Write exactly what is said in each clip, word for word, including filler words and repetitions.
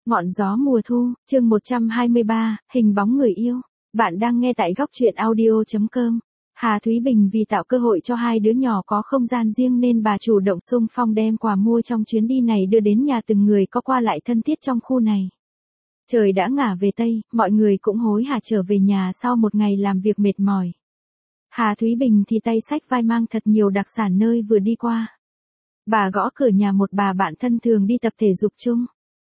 Ngọn gió mùa thu, chương một trăm hai mươi ba, hình bóng người yêu. Bạn đang nghe tại góc truyện audio chấm com. Hà Thúy Bình vì tạo cơ hội cho hai đứa nhỏ có không gian riêng nên bà chủ động xung phong đem quà mua trong chuyến đi này đưa đến nhà từng người có qua lại thân thiết trong khu này. Trời đã ngả về Tây, mọi người cũng hối hả trở về nhà sau một ngày làm việc mệt mỏi. Hà Thúy Bình thì tay xách vai mang thật nhiều đặc sản nơi vừa đi qua. Bà gõ cửa nhà một bà bạn thân thường đi tập thể dục chung.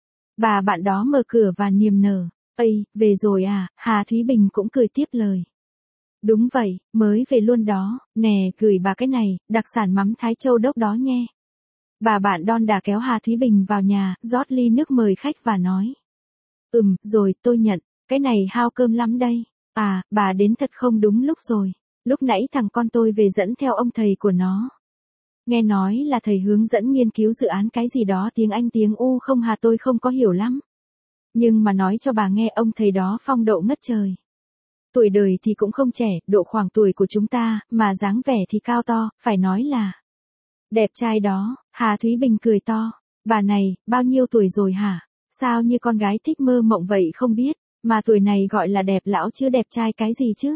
Bà bạn đó mở cửa và niềm nở. Ây, về rồi à, Hà Thúy Bình cũng cười tiếp lời. Đúng vậy, mới về luôn đó, nè, gửi bà cái này, đặc sản mắm Thái Châu đốc đó nhé. Bà bạn đon đả kéo Hà Thúy Bình vào nhà, rót ly nước mời khách và nói. Ừm, rồi, tôi nhận, cái này hao cơm lắm đây. À, bà đến thật không đúng lúc rồi. Lúc nãy thằng con tôi về dẫn theo ông thầy của nó. Nghe nói là thầy hướng dẫn nghiên cứu dự án cái gì đó tiếng Anh tiếng U không hà tôi không có hiểu lắm. Nhưng mà nói cho bà nghe ông thầy đó phong độ ngất trời. Tuổi đời thì cũng không trẻ, độ khoảng tuổi của chúng ta, mà dáng vẻ thì cao to, phải nói là đẹp trai đó. Hà Thúy Bình cười to. Bà này, bao nhiêu tuổi rồi hả? Sao như con gái thích mơ mộng vậy không biết, mà tuổi này gọi là đẹp lão chứ đẹp trai cái gì chứ?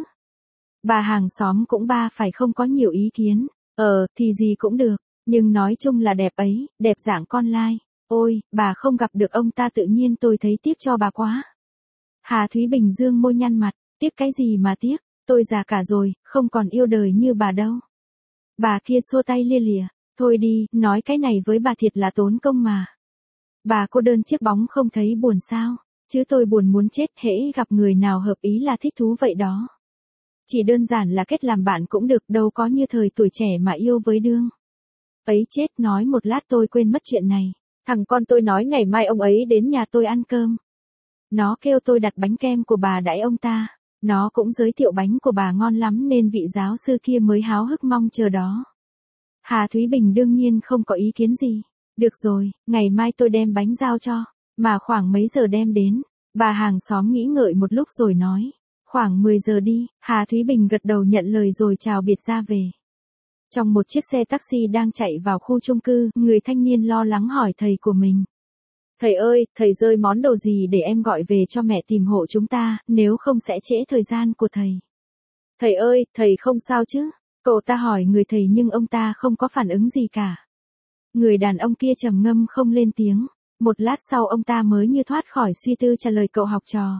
Bà hàng xóm cũng ba phải không có nhiều ý kiến. Ờ, thì gì cũng được, nhưng nói chung là đẹp ấy, đẹp dạng con lai. Ôi, bà không gặp được ông ta tự nhiên tôi thấy tiếc cho bà quá. Hà Thúy Bình dương môi nhăn mặt, tiếc cái gì mà tiếc, tôi già cả rồi, không còn yêu đời như bà đâu. Bà kia xua tay lia lịa, thôi đi, nói cái này với bà thiệt là tốn công mà. Bà cô đơn chiếc bóng không thấy buồn sao, chứ tôi buồn muốn chết hễ gặp người nào hợp ý là thích thú vậy đó. Chỉ đơn giản là kết làm bạn cũng được đâu có như thời tuổi trẻ mà yêu với đương. Ấy chết nói một lát tôi quên mất chuyện này. Thằng con tôi nói ngày mai ông ấy đến nhà tôi ăn cơm. Nó kêu tôi đặt bánh kem của bà đãi ông ta. Nó cũng giới thiệu bánh của bà ngon lắm nên vị giáo sư kia mới háo hức mong chờ đó. Hà Thúy Bình đương nhiên không có ý kiến gì. Được rồi, ngày mai tôi đem bánh giao cho. Mà khoảng mấy giờ đem đến? Bà hàng xóm nghĩ ngợi một lúc rồi nói. Khoảng mười giờ đi, Hà Thúy Bình gật đầu nhận lời rồi chào biệt ra về. Trong một chiếc xe taxi đang chạy vào khu chung cư, người thanh niên lo lắng hỏi thầy của mình. Thầy ơi, thầy rơi món đồ gì để em gọi về cho mẹ tìm hộ chúng ta, nếu không sẽ trễ thời gian của thầy. Thầy ơi, thầy không sao chứ? Cậu ta hỏi người thầy nhưng ông ta không có phản ứng gì cả. Người đàn ông kia trầm ngâm không lên tiếng. Một lát sau ông ta mới như thoát khỏi suy tư trả lời cậu học trò.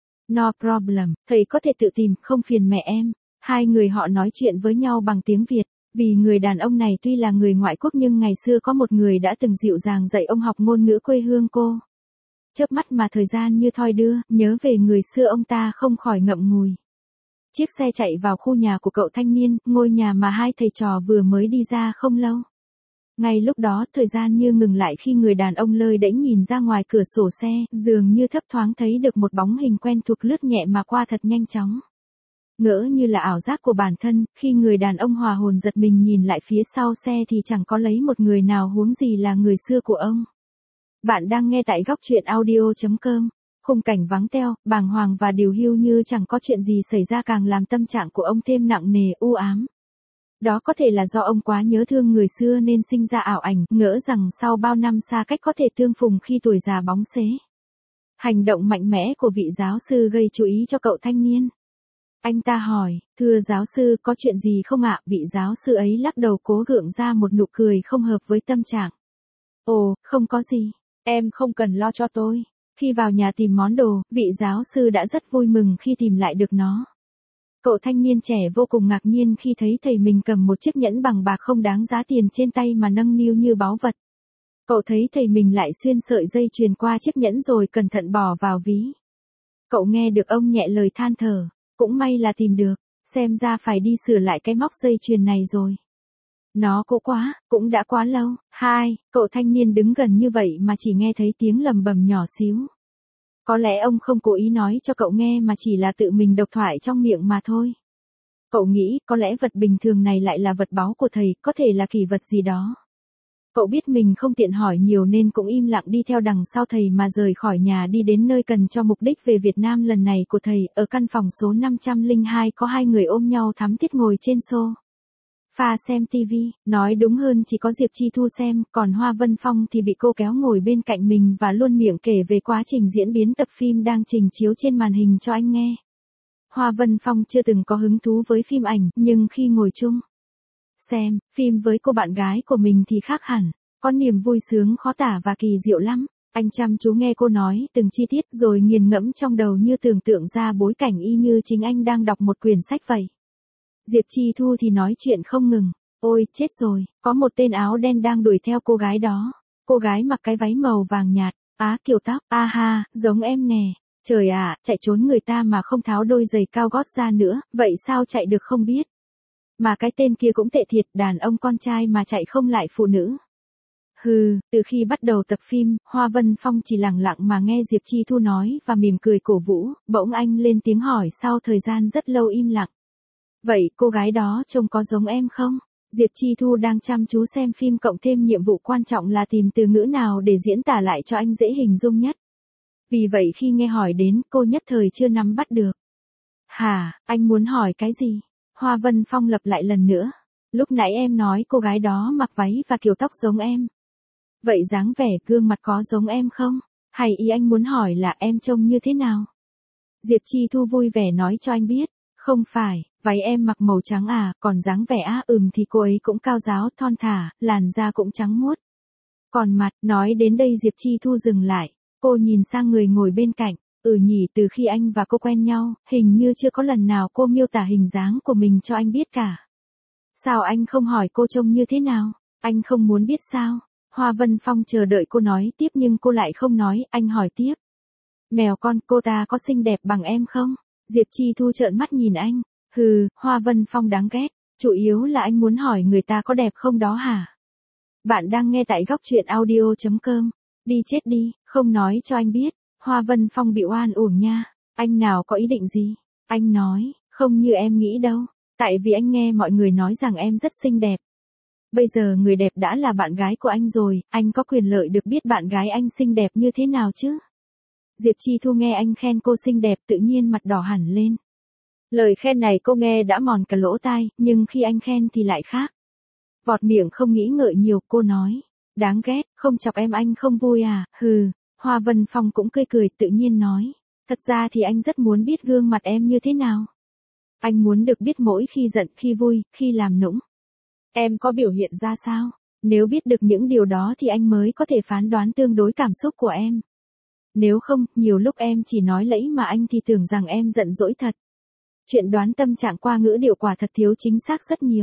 No problem, thầy có thể tự tìm, không phiền mẹ em. Hai người họ nói chuyện với nhau bằng tiếng Việt, vì người đàn ông này tuy là người ngoại quốc nhưng ngày xưa có một người đã từng dịu dàng dạy ông học ngôn ngữ quê hương cô. Chớp mắt mà thời gian như thoi đưa, nhớ về người xưa ông ta không khỏi ngậm ngùi. Chiếc xe chạy vào khu nhà của cậu thanh niên, ngôi nhà mà hai thầy trò vừa mới đi ra không lâu. Ngay lúc đó, thời gian như ngừng lại khi người đàn ông lơi đễnh nhìn ra ngoài cửa sổ xe, dường như thấp thoáng thấy được một bóng hình quen thuộc lướt nhẹ mà qua thật nhanh chóng. Ngỡ như là ảo giác của bản thân, khi người đàn ông hòa hồn giật mình nhìn lại phía sau xe thì chẳng có lấy một người nào huống gì là người xưa của ông. Bạn đang nghe tại góc truyện audio chấm com. Khung cảnh vắng teo, bàng hoàng và điều hưu như chẳng có chuyện gì xảy ra càng làm tâm trạng của ông thêm nặng nề u ám. Đó có thể là do ông quá nhớ thương người xưa nên sinh ra ảo ảnh, ngỡ rằng sau bao năm xa cách có thể tương phùng khi tuổi già bóng xế. Hành động mạnh mẽ của vị giáo sư gây chú ý cho cậu thanh niên. Anh ta hỏi, thưa giáo sư có chuyện gì không ạ? Vị giáo sư ấy lắc đầu cố gượng ra một nụ cười không hợp với tâm trạng. Ồ, không có gì, em không cần lo cho tôi. Khi vào nhà tìm món đồ, vị giáo sư đã rất vui mừng khi tìm lại được nó. Cậu thanh niên trẻ vô cùng ngạc nhiên khi thấy thầy mình cầm một chiếc nhẫn bằng bạc không đáng giá tiền trên tay mà nâng niu như báu vật. Cậu thấy thầy mình lại xuyên sợi dây chuyền qua chiếc nhẫn rồi cẩn thận bỏ vào ví. Cậu nghe được ông nhẹ lời than thở, cũng may là tìm được, xem ra phải đi sửa lại cái móc dây chuyền này rồi. Nó cũ quá, cũng đã quá lâu. Hai, cậu thanh niên đứng gần như vậy mà chỉ nghe thấy tiếng lầm bầm nhỏ xíu. Có lẽ ông không cố ý nói cho cậu nghe mà chỉ là tự mình độc thoại trong miệng mà thôi. Cậu nghĩ có lẽ vật bình thường này lại là vật báu của thầy, có thể là kỷ vật gì đó. Cậu biết mình không tiện hỏi nhiều nên cũng im lặng đi theo đằng sau thầy mà rời khỏi nhà đi đến nơi cần cho mục đích về Việt Nam lần này của thầy. Ở căn phòng số năm trăm lẻ hai có hai người ôm nhau thắm thiết ngồi trên xô Pha xem tivi, nói đúng hơn chỉ có Diệp Chi Thu xem, còn Hoa Vân Phong thì bị cô kéo ngồi bên cạnh mình và luôn miệng kể về quá trình diễn biến tập phim đang trình chiếu trên màn hình cho anh nghe. Hoa Vân Phong chưa từng có hứng thú với phim ảnh, nhưng khi ngồi chung xem phim với cô bạn gái của mình thì khác hẳn, có niềm vui sướng khó tả và kỳ diệu lắm. Anh chăm chú nghe cô nói từng chi tiết rồi nghiền ngẫm trong đầu như tưởng tượng ra bối cảnh y như chính anh đang đọc một quyển sách vậy. Diệp Chi Thu thì nói chuyện không ngừng. Ôi, chết rồi, có một tên áo đen đang đuổi theo cô gái đó. Cô gái mặc cái váy màu vàng nhạt, á kiểu tóc, a ha, giống em nè. Trời ạ, à, chạy trốn người ta mà không tháo đôi giày cao gót ra nữa, vậy sao chạy được không biết. Mà cái tên kia cũng tệ thiệt, đàn ông con trai mà chạy không lại phụ nữ. Hừ, từ khi bắt đầu tập phim, Hoa Vân Phong chỉ lặng lặng mà nghe Diệp Chi Thu nói và mỉm cười cổ vũ, bỗng anh lên tiếng hỏi sau thời gian rất lâu im lặng. Vậy cô gái đó trông có giống em không? Diệp Chi Thu đang chăm chú xem phim cộng thêm nhiệm vụ quan trọng là tìm từ ngữ nào để diễn tả lại cho anh dễ hình dung nhất. Vì vậy khi nghe hỏi đến, cô nhất thời chưa nắm bắt được. Hả, anh muốn hỏi cái gì? Hoa Vân Phong lặp lại lần nữa. Lúc nãy em nói cô gái đó mặc váy và kiểu tóc giống em. Vậy dáng vẻ, gương mặt có giống em không? Hay ý anh muốn hỏi là em trông như thế nào? Diệp Chi Thu vui vẻ nói cho anh biết. Không phải, váy em mặc màu trắng à, còn dáng vẻ á ừm thì cô ấy cũng cao ráo thon thả, làn da cũng trắng muốt. Còn mặt, nói đến đây Diệp Chi Thu dừng lại, cô nhìn sang người ngồi bên cạnh, ừ nhỉ từ khi anh và cô quen nhau, hình như chưa có lần nào cô miêu tả hình dáng của mình cho anh biết cả. Sao anh không hỏi cô trông như thế nào, anh không muốn biết sao? Hoa Vân Phong chờ đợi cô nói tiếp nhưng cô lại không nói, anh hỏi tiếp. Mèo con, cô ta có xinh đẹp bằng em không? Diệp Chi Thu trợn mắt nhìn anh, hừ, Hoa Vân Phong đáng ghét, chủ yếu là anh muốn hỏi người ta có đẹp không đó hả? Bạn đang nghe tại góc truyện audio chấm com, đi chết đi, không nói cho anh biết, Hoa Vân Phong bị oan uổng nha, anh nào có ý định gì? Anh nói, không như em nghĩ đâu, tại vì anh nghe mọi người nói rằng em rất xinh đẹp. Bây giờ người đẹp đã là bạn gái của anh rồi, anh có quyền lợi được biết bạn gái anh xinh đẹp như thế nào chứ? Diệp Chi Thu nghe anh khen cô xinh đẹp tự nhiên mặt đỏ hẳn lên. Lời khen này cô nghe đã mòn cả lỗ tai, nhưng khi anh khen thì lại khác. Vọt miệng không nghĩ ngợi nhiều, cô nói. Đáng ghét, không chọc em anh không vui à, hừ. Hoa Vân Phong cũng cười cười tự nhiên nói. Thật ra thì anh rất muốn biết gương mặt em như thế nào. Anh muốn được biết mỗi khi giận, khi vui, khi làm nũng. Em có biểu hiện ra sao? Nếu biết được những điều đó thì anh mới có thể phán đoán tương đối cảm xúc của em. Nếu không, nhiều lúc em chỉ nói lẫy mà anh thì tưởng rằng em giận dỗi thật. Chuyện đoán tâm trạng qua ngữ điệu quả thật thiếu chính xác rất nhiều.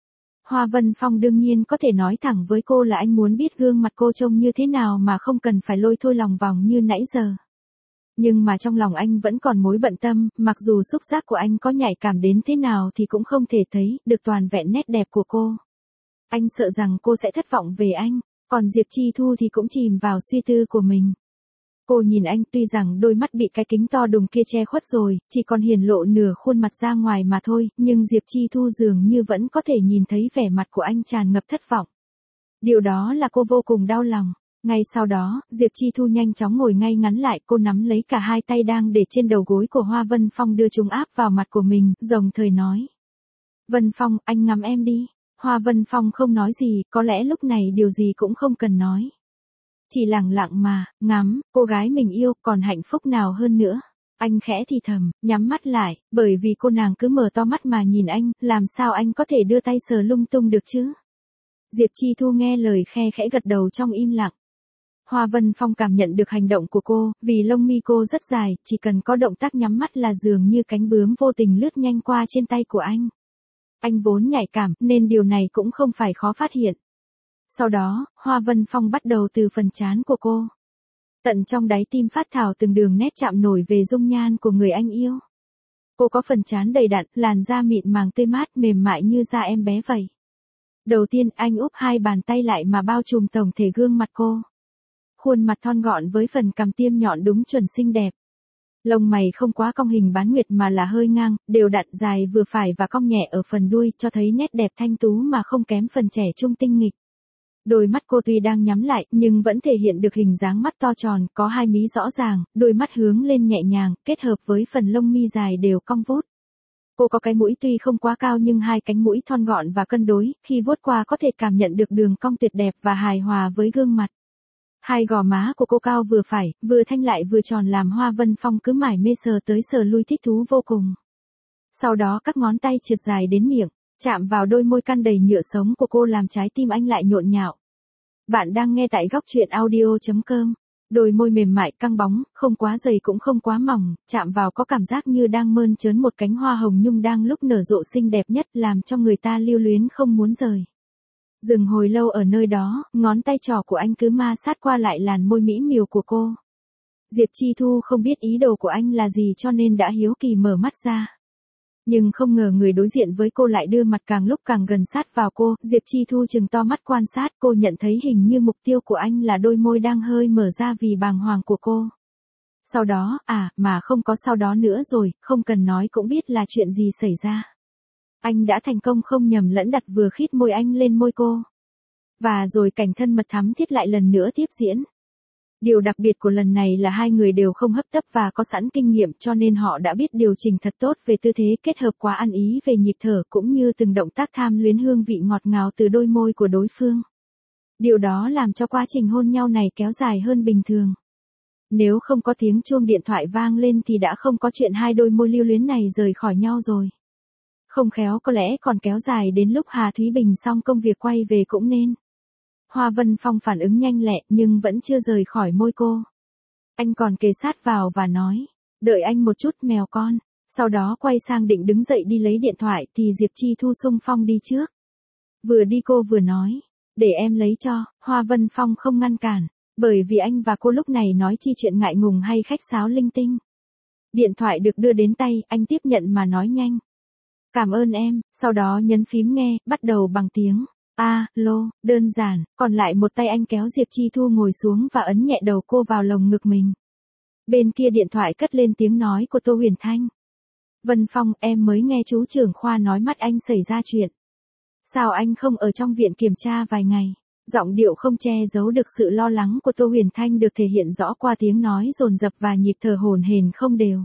Hoa Vân Phong đương nhiên có thể nói thẳng với cô là anh muốn biết gương mặt cô trông như thế nào mà không cần phải lôi thôi lòng vòng như nãy giờ. Nhưng mà trong lòng anh vẫn còn mối bận tâm, mặc dù xúc giác của anh có nhạy cảm đến thế nào thì cũng không thể thấy được toàn vẹn nét đẹp của cô. Anh sợ rằng cô sẽ thất vọng về anh, còn Diệp Chi Thu thì cũng chìm vào suy tư của mình. Cô nhìn anh tuy rằng đôi mắt bị cái kính to đùng kia che khuất rồi, chỉ còn hiển lộ nửa khuôn mặt ra ngoài mà thôi, nhưng Diệp Chi Thu dường như vẫn có thể nhìn thấy vẻ mặt của anh tràn ngập thất vọng. Điều đó là cô vô cùng đau lòng. Ngay sau đó, Diệp Chi Thu nhanh chóng ngồi ngay ngắn lại, cô nắm lấy cả hai tay đang để trên đầu gối của Hoa Vân Phong đưa chúng áp vào mặt của mình, đồng thời nói. Vân Phong, anh ngắm em đi. Hoa Vân Phong không nói gì, có lẽ lúc này điều gì cũng không cần nói. Chỉ lặng lặng mà, ngắm, cô gái mình yêu, còn hạnh phúc nào hơn nữa. Anh khẽ thì thầm, nhắm mắt lại, bởi vì cô nàng cứ mở to mắt mà nhìn anh, làm sao anh có thể đưa tay sờ lung tung được chứ? Diệp Chi Thu nghe lời khe khẽ gật đầu trong im lặng. Hoa Vân Phong cảm nhận được hành động của cô, vì lông mi cô rất dài, chỉ cần có động tác nhắm mắt là dường như cánh bướm vô tình lướt nhanh qua trên tay của anh. Anh vốn nhạy cảm, nên điều này cũng không phải khó phát hiện. Sau đó, Hoa Vân Phong bắt đầu từ phần trán của cô. Tận trong đáy tim phát thảo từng đường nét chạm nổi về dung nhan của người anh yêu. Cô có phần trán đầy đặn, làn da mịn màng tươi mát mềm mại như da em bé vậy. Đầu tiên anh úp hai bàn tay lại mà bao trùm tổng thể gương mặt cô. Khuôn mặt thon gọn với phần cằm tiêm nhọn đúng chuẩn xinh đẹp. Lông mày không quá cong hình bán nguyệt mà là hơi ngang, đều đặn dài vừa phải và cong nhẹ ở phần đuôi cho thấy nét đẹp thanh tú mà không kém phần trẻ trung tinh nghịch. Đôi mắt cô tuy đang nhắm lại nhưng vẫn thể hiện được hình dáng mắt to tròn, có hai mí rõ ràng, đôi mắt hướng lên nhẹ nhàng, kết hợp với phần lông mi dài đều cong vút. Cô có cái mũi tuy không quá cao nhưng hai cánh mũi thon gọn và cân đối, khi vuốt qua có thể cảm nhận được đường cong tuyệt đẹp và hài hòa với gương mặt. Hai gò má của cô cao vừa phải, vừa thanh lại vừa tròn làm Hoa Vân Phong cứ mải mê sờ tới sờ lui thích thú vô cùng. Sau đó các ngón tay trượt dài đến miệng, chạm vào đôi môi căn đầy nhựa sống của cô làm trái tim anh lại nhộn nhạo. Bạn đang nghe tại góc truyện audio chấm com. Đôi môi mềm mại căng bóng, không quá dày cũng không quá mỏng, chạm vào có cảm giác như đang mơn trớn một cánh hoa hồng nhung đang lúc nở rộ xinh đẹp nhất làm cho người ta lưu luyến không muốn rời. Dừng hồi lâu ở nơi đó, ngón tay trỏ của anh cứ ma sát qua lại làn môi mỹ miều của cô. Diệp Chi Thu không biết ý đồ của anh là gì cho nên đã hiếu kỳ mở mắt ra. Nhưng không ngờ người đối diện với cô lại đưa mặt càng lúc càng gần sát vào cô, Diệp Chi Thu trừng to mắt quan sát, cô nhận thấy hình như mục tiêu của anh là đôi môi đang hơi mở ra vì bàng hoàng của cô. Sau đó, à, mà không có sau đó nữa rồi, không cần nói cũng biết là chuyện gì xảy ra. Anh đã thành công không nhầm lẫn đặt vừa khít môi anh lên môi cô. Và rồi cảnh thân mật thắm thiết lại lần nữa tiếp diễn. Điều đặc biệt của lần này là hai người đều không hấp tấp và có sẵn kinh nghiệm cho nên họ đã biết điều chỉnh thật tốt về tư thế kết hợp quá ăn ý về nhịp thở cũng như từng động tác tham luyến hương vị ngọt ngào từ đôi môi của đối phương. Điều đó làm cho quá trình hôn nhau này kéo dài hơn bình thường. Nếu không có tiếng chuông điện thoại vang lên thì đã không có chuyện hai đôi môi lưu luyến này rời khỏi nhau rồi. Không khéo có lẽ còn kéo dài đến lúc Hà Thúy Bình xong công việc quay về cũng nên. Hoa Vân Phong phản ứng nhanh lẹ nhưng vẫn chưa rời khỏi môi cô. Anh còn kề sát vào và nói, đợi anh một chút mèo con. Sau đó quay sang định đứng dậy đi lấy điện thoại thì Diệp Chi Thu xung phong đi trước. Vừa đi cô vừa nói, để em lấy cho. Hoa Vân Phong không ngăn cản, bởi vì anh và cô lúc này nói chi chuyện ngại ngùng hay khách sáo linh tinh. Điện thoại được đưa đến tay, anh tiếp nhận mà nói nhanh. Cảm ơn em, sau đó nhấn phím nghe, bắt đầu bằng tiếng a, lô, đơn giản, còn lại một tay anh kéo Diệp Chi Thu ngồi xuống và ấn nhẹ đầu cô vào lồng ngực mình. Bên kia điện thoại cất lên tiếng nói của Tô Huyền Thanh. Vân Phong, em mới nghe chú trưởng khoa nói mắt anh xảy ra chuyện. Sao anh không ở trong viện kiểm tra vài ngày? Giọng điệu không che giấu được sự lo lắng của Tô Huyền Thanh được thể hiện rõ qua tiếng nói dồn dập và nhịp thở hổn hển không đều.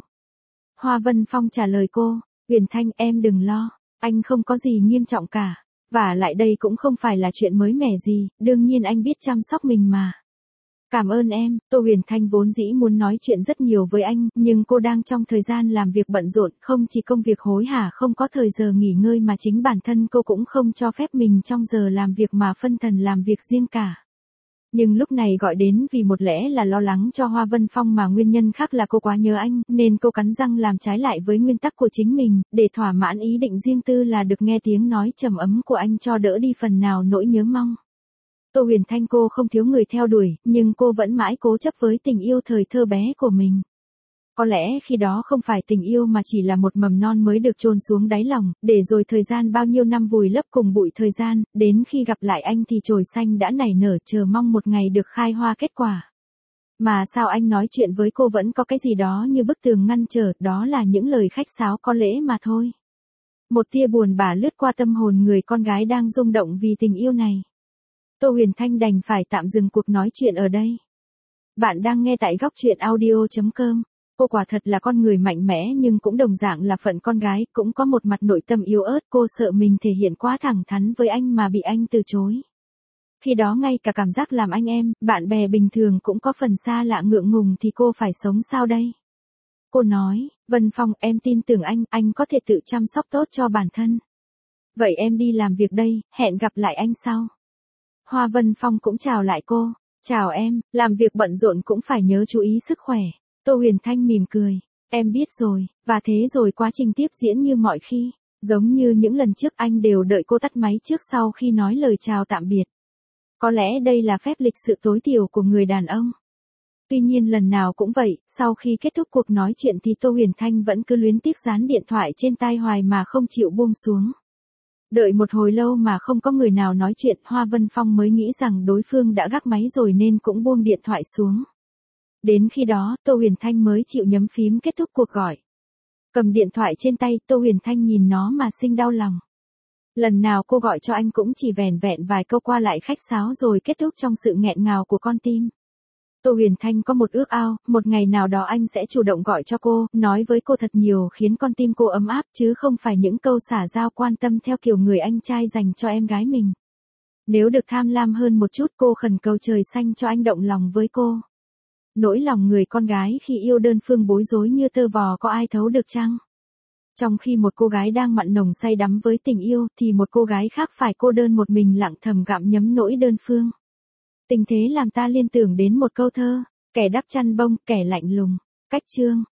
Hoa Vân Phong trả lời cô, Huyền Thanh em đừng lo, anh không có gì nghiêm trọng cả. Và lại đây cũng không phải là chuyện mới mẻ gì, đương nhiên anh biết chăm sóc mình mà. Cảm ơn em, Tô Huyền Thanh vốn dĩ muốn nói chuyện rất nhiều với anh, nhưng cô đang trong thời gian làm việc bận rộn, không chỉ công việc hối hả không có thời giờ nghỉ ngơi mà chính bản thân cô cũng không cho phép mình trong giờ làm việc mà phân thần làm việc riêng cả. Nhưng lúc này gọi đến vì một lẽ là lo lắng cho Hoa Vân Phong mà nguyên nhân khác là cô quá nhớ anh, nên cô cắn răng làm trái lại với nguyên tắc của chính mình, để thỏa mãn ý định riêng tư là được nghe tiếng nói trầm ấm của anh cho đỡ đi phần nào nỗi nhớ mong. Tô Huyền Thanh cô không thiếu người theo đuổi, nhưng cô vẫn mãi cố chấp với tình yêu thời thơ bé của mình. Có lẽ khi đó không phải tình yêu mà chỉ là một mầm non mới được chôn xuống đáy lòng, để rồi thời gian bao nhiêu năm vùi lấp cùng bụi thời gian, đến khi gặp lại anh thì chồi xanh đã nảy nở chờ mong một ngày được khai hoa kết quả. Mà sao anh nói chuyện với cô vẫn có cái gì đó như bức tường ngăn trở, đó là những lời khách sáo có lễ mà thôi. Một tia buồn bã lướt qua tâm hồn người con gái đang rung động vì tình yêu này. Tô Huyền Thanh đành phải tạm dừng cuộc nói chuyện ở đây. Bạn đang nghe tại góc truyện audio chấm com. Cô quả thật là con người mạnh mẽ nhưng cũng đồng dạng là phận con gái, cũng có một mặt nội tâm yếu ớt, cô sợ mình thể hiện quá thẳng thắn với anh mà bị anh từ chối. Khi đó ngay cả cảm giác làm anh em, bạn bè bình thường cũng có phần xa lạ ngượng ngùng thì cô phải sống sao đây? Cô nói, Vân Phong em tin tưởng anh, anh có thể tự chăm sóc tốt cho bản thân. Vậy em đi làm việc đây, hẹn gặp lại anh sau. Hoa Vân Phong cũng chào lại cô, chào em, làm việc bận rộn cũng phải nhớ chú ý sức khỏe. Tô Huyền Thanh mỉm cười, em biết rồi, và thế rồi quá trình tiếp diễn như mọi khi, giống như những lần trước anh đều đợi cô tắt máy trước sau khi nói lời chào tạm biệt. Có lẽ đây là phép lịch sự tối thiểu của người đàn ông. Tuy nhiên lần nào cũng vậy, sau khi kết thúc cuộc nói chuyện thì Tô Huyền Thanh vẫn cứ luyến tiếc dán điện thoại trên tai hoài mà không chịu buông xuống. Đợi một hồi lâu mà không có người nào nói chuyện, Hoa Vân Phong mới nghĩ rằng đối phương đã gác máy rồi nên cũng buông điện thoại xuống. Đến khi đó, Tô Huyền Thanh mới chịu nhấn phím kết thúc cuộc gọi. Cầm điện thoại trên tay, Tô Huyền Thanh nhìn nó mà sinh đau lòng. Lần nào cô gọi cho anh cũng chỉ vẻn vẹn vài câu qua lại khách sáo rồi kết thúc trong sự nghẹn ngào của con tim. Tô Huyền Thanh có một ước ao, một ngày nào đó anh sẽ chủ động gọi cho cô, nói với cô thật nhiều khiến con tim cô ấm áp chứ không phải những câu xả giao quan tâm theo kiểu người anh trai dành cho em gái mình. Nếu được tham lam hơn một chút cô khẩn cầu trời xanh cho anh động lòng với cô. Nỗi lòng người con gái khi yêu đơn phương bối rối như tơ vò có ai thấu được chăng? Trong khi một cô gái đang mặn nồng say đắm với tình yêu thì một cô gái khác phải cô đơn một mình lặng thầm gặm nhấm nỗi đơn phương. Tình thế làm ta liên tưởng đến một câu thơ, kẻ đắp chăn bông, kẻ lạnh lùng. Cách chương.